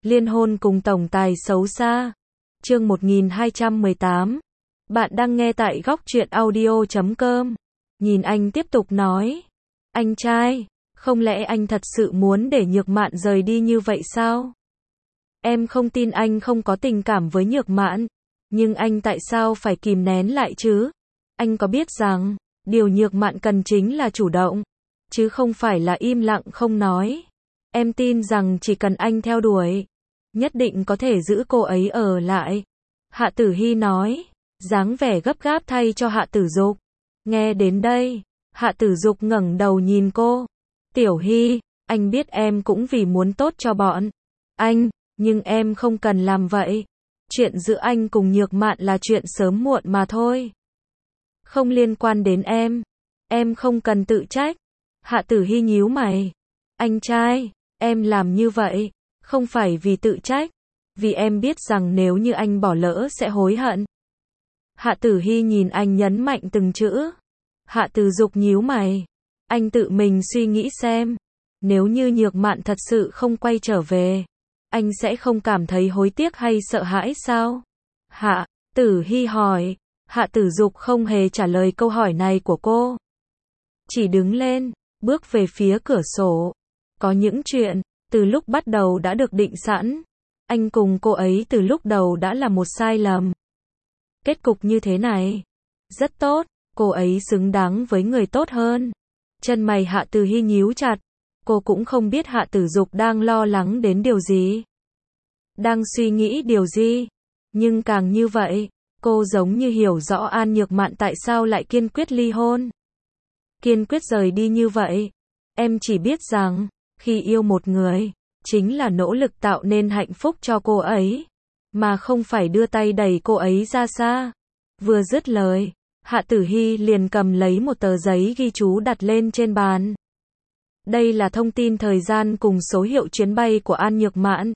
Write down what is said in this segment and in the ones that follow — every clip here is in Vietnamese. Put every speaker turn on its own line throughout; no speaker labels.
Liên hôn cùng tổng tài xấu xa. Chương 1218. Bạn đang nghe tại góc truyện audio.com. Nhìn anh tiếp tục nói. Anh trai, không lẽ anh thật sự muốn để Nhược Mạn rời đi như vậy sao? Em không tin anh không có tình cảm với Nhược Mạn. Nhưng anh tại sao phải kìm nén lại chứ? Anh có biết rằng, điều Nhược Mạn cần chính là chủ động, chứ không phải là im lặng không nói. Em tin rằng chỉ cần anh theo đuổi, nhất định có thể giữ cô ấy ở lại. Hạ Tử Hy nói, dáng vẻ gấp gáp thay cho Hạ Tử Dục. Nghe đến đây, Hạ Tử Dục ngẩng đầu nhìn cô. Tiểu Hy, anh biết em cũng vì muốn tốt cho bọn anh, nhưng em không cần làm vậy. Chuyện giữa anh cùng Nhược Mạn là chuyện sớm muộn mà thôi. Không liên quan đến em không cần tự trách. Hạ Tử Hy nhíu mày. Anh trai, em làm như vậy, không phải vì tự trách, vì em biết rằng nếu như anh bỏ lỡ sẽ hối hận. Hạ Tử Hy nhìn anh nhấn mạnh từng chữ. Hạ Tử Dục nhíu mày. Anh tự mình suy nghĩ xem, nếu như Nhược Mạn thật sự không quay trở về, anh sẽ không cảm thấy hối tiếc hay sợ hãi sao? Hạ Tử Hy hỏi. Hạ Tử Dục không hề trả lời câu hỏi này của cô. Chỉ đứng lên, bước về phía cửa sổ. Có những chuyện, từ lúc bắt đầu đã được định sẵn. Anh cùng cô ấy từ lúc đầu đã là một sai lầm. Kết cục như thế này, rất tốt, cô ấy xứng đáng với người tốt hơn. Chân mày Hạ Tử Hy nhíu chặt. Cô cũng không biết Hạ Tử Dục đang lo lắng đến điều gì, đang suy nghĩ điều gì. Nhưng càng như vậy, cô giống như hiểu rõ An Nhược Mạn tại sao lại kiên quyết ly hôn, kiên quyết rời đi như vậy. Em chỉ biết rằng, khi yêu một người, chính là nỗ lực tạo nên hạnh phúc cho cô ấy, mà không phải đưa tay đẩy cô ấy ra xa. Vừa dứt lời, Hạ Tử Hy liền cầm lấy một tờ giấy ghi chú đặt lên trên bàn. Đây là thông tin thời gian cùng số hiệu chuyến bay của An Nhược Mạn.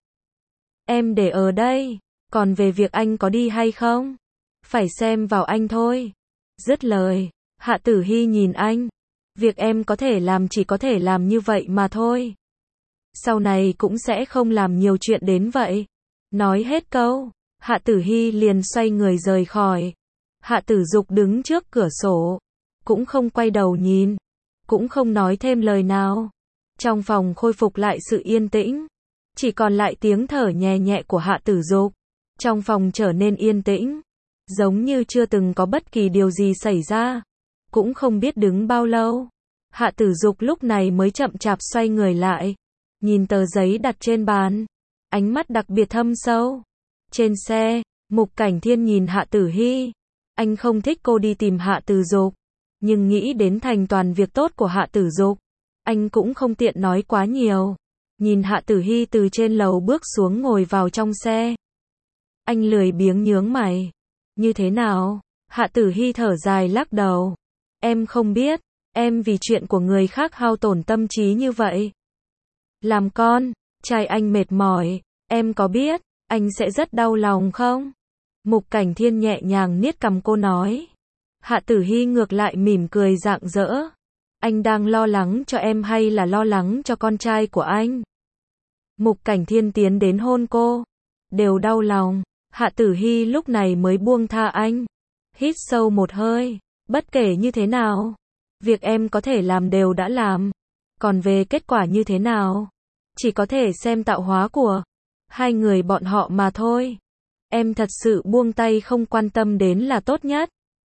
Em để ở đây, còn về việc anh có đi hay không, phải xem vào anh thôi. Dứt lời, Hạ Tử Hy nhìn anh. Việc em có thể làm chỉ có thể làm như vậy mà thôi. Sau này cũng sẽ không làm nhiều chuyện đến vậy. Nói hết câu, Hạ Tử Hy liền xoay người rời khỏi. Hạ Tử Dục đứng trước cửa sổ, cũng không quay đầu nhìn, cũng không nói thêm lời nào. Trong phòng khôi phục lại sự yên tĩnh, chỉ còn lại tiếng thở nhẹ nhẹ của Hạ Tử Dục. Trong phòng trở nên yên tĩnh, giống như chưa từng có bất kỳ điều gì xảy ra. Cũng không biết đứng bao lâu, Hạ Tử Dục lúc này mới chậm chạp xoay người lại, nhìn tờ giấy đặt trên bàn, ánh mắt đặc biệt thâm sâu. Trên xe, Mục Cảnh Thiên nhìn Hạ Tử Hy. Anh không thích cô đi tìm Hạ Tử Dục, nhưng nghĩ đến thành toàn việc tốt của Hạ Tử Dục, anh cũng không tiện nói quá nhiều. Nhìn Hạ Tử Hy từ trên lầu bước xuống ngồi vào trong xe, anh lười biếng nhướng mày. Như thế nào? Hạ Tử Hy thở dài lắc đầu. Em không biết, em vì chuyện của người khác hao tổn tâm trí như vậy. Làm con trai anh mệt mỏi, em có biết, anh sẽ rất đau lòng không? Mục Cảnh Thiên nhẹ nhàng niết cằm cô nói. Hạ Tử Hy ngược lại mỉm cười rạng rỡ. Anh đang lo lắng cho em hay là lo lắng cho con trai của anh? Mục Cảnh Thiên tiến đến hôn cô. Đều đau lòng. Hạ Tử Hy lúc này mới buông tha anh. Hít sâu một hơi. Bất kể như thế nào, việc em có thể làm đều đã làm. Còn về kết quả như thế nào, chỉ có thể xem tạo hóa của hai người bọn họ mà thôi. Em thật sự buông tay không quan tâm đến là tốt nhất.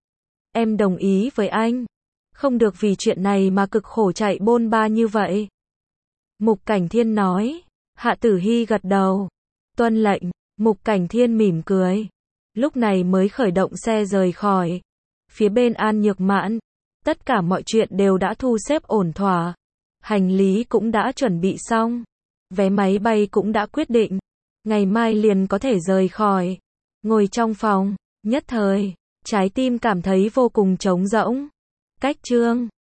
Em đồng ý với anh. Không được vì chuyện này mà cực khổ chạy bôn ba như vậy. Mục Cảnh Thiên nói. Hạ Tử Hy gật đầu. Tuân lệnh. Mục Cảnh Thiên mỉm cười. Lúc này mới khởi động xe rời khỏi. Phía bên An Nhược Mạn, tất cả mọi chuyện đều đã thu xếp ổn thỏa. Hành lý cũng đã chuẩn bị xong. Vé máy bay cũng đã quyết định. Ngày mai liền có thể rời khỏi. Ngồi trong phòng, nhất thời, trái tim cảm thấy vô cùng trống rỗng. Cách chương